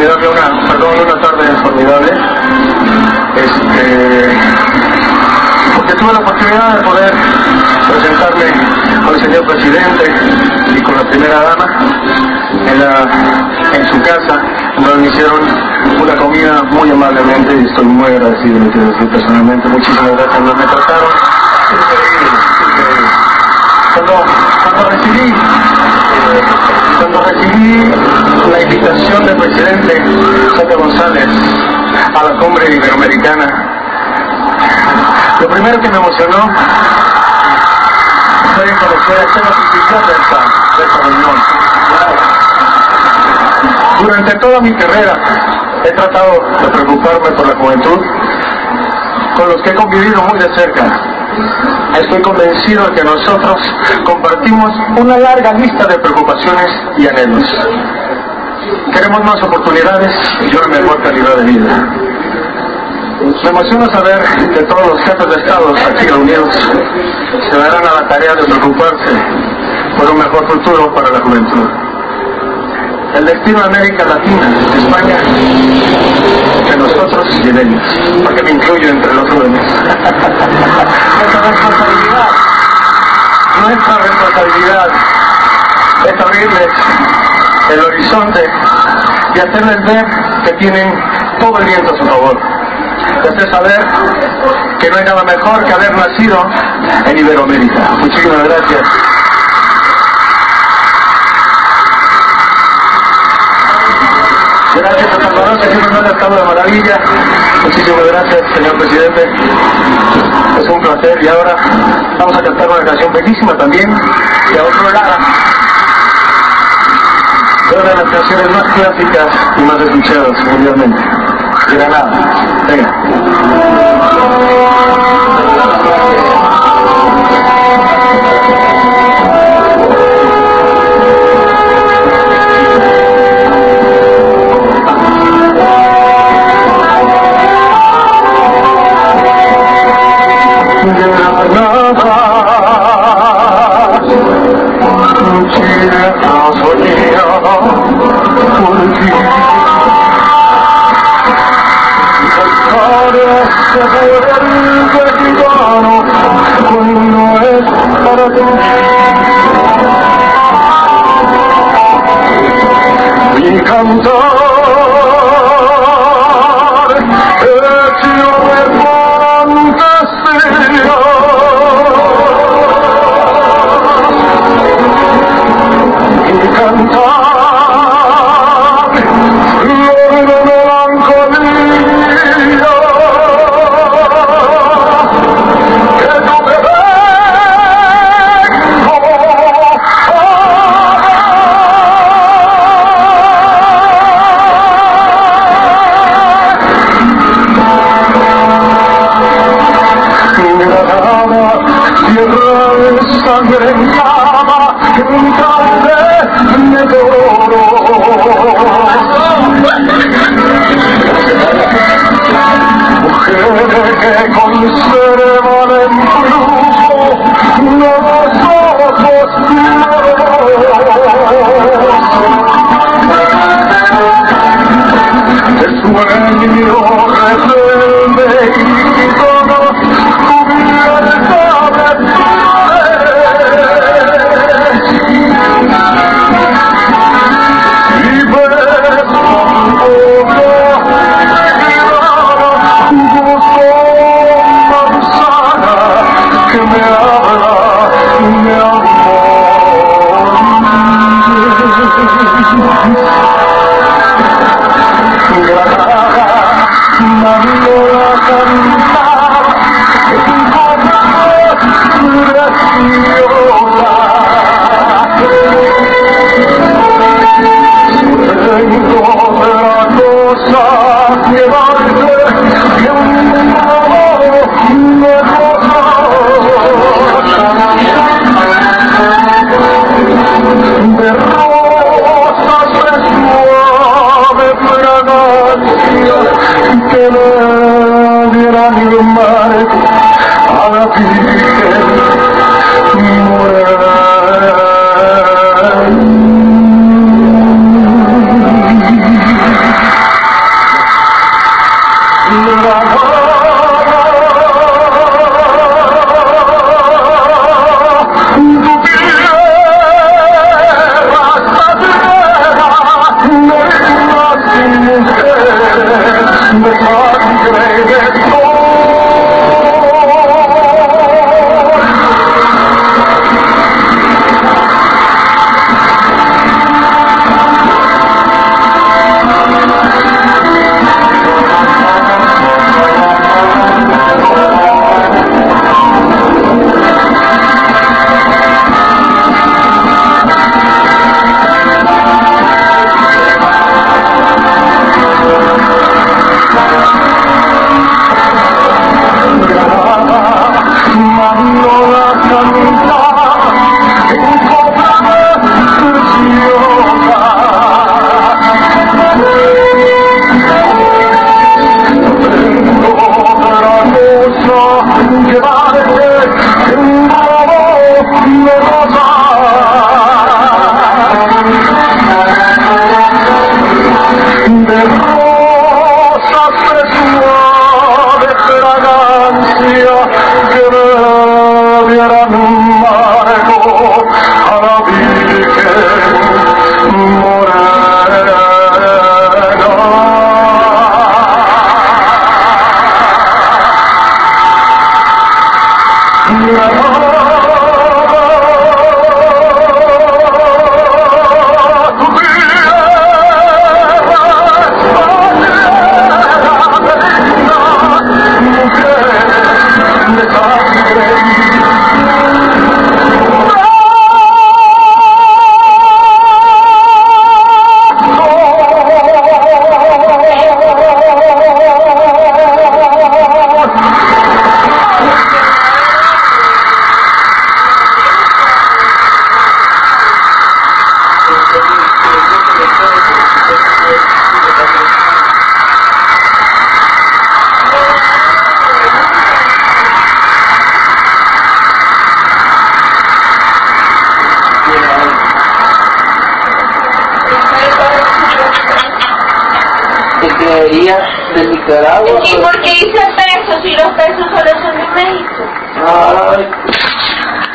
una tarde formidable, porque tuve la oportunidad de poder presentarme con el señor presidente y con la primera dama en su casa, donde me hicieron una comida muy amablemente y estoy muy agradecido, me quiero decir personalmente. Muchísimas gracias, me trataron increíble. Cuando recibí la invitación del presidente José González a la cumbre iberoamericana, lo primero que me emocionó fue conocer la oficialidad de esta reunión. Durante toda mi carrera he tratado de preocuparme por la juventud, con los que he convivido muy de cerca. Estoy convencido de que nosotros compartimos una larga lista de preocupaciones y anhelos. Queremos más oportunidades y una mejor calidad de vida. Me emociona saber que todos los jefes de Estado aquí reunidos se darán a la tarea de preocuparse por un mejor futuro para la juventud. El destino de América Latina, de España, de nosotros y de ellos, porque me incluyo entre los jóvenes. Nuestra responsabilidad es abrirles el horizonte y hacerles ver que tienen todo el viento a su favor. De hacer saber que no hay nada mejor que haber nacido en Iberoamérica. Muchísimas gracias. Gracias a Salvador, que siempre nos ha estado de maravilla. Muchísimas gracias, señor presidente. Es un placer. Y ahora vamos a cantar una canción bellísima también, de Otro Lara. Es una de las canciones más clásicas y más escuchadas mundialmente. De Granada. Venga. Mi cantar es un fantasía. Mi cantar ¿Te creería de Nicaragua? ¿Y por qué dice pesos si los pesos solo son de México? Ay.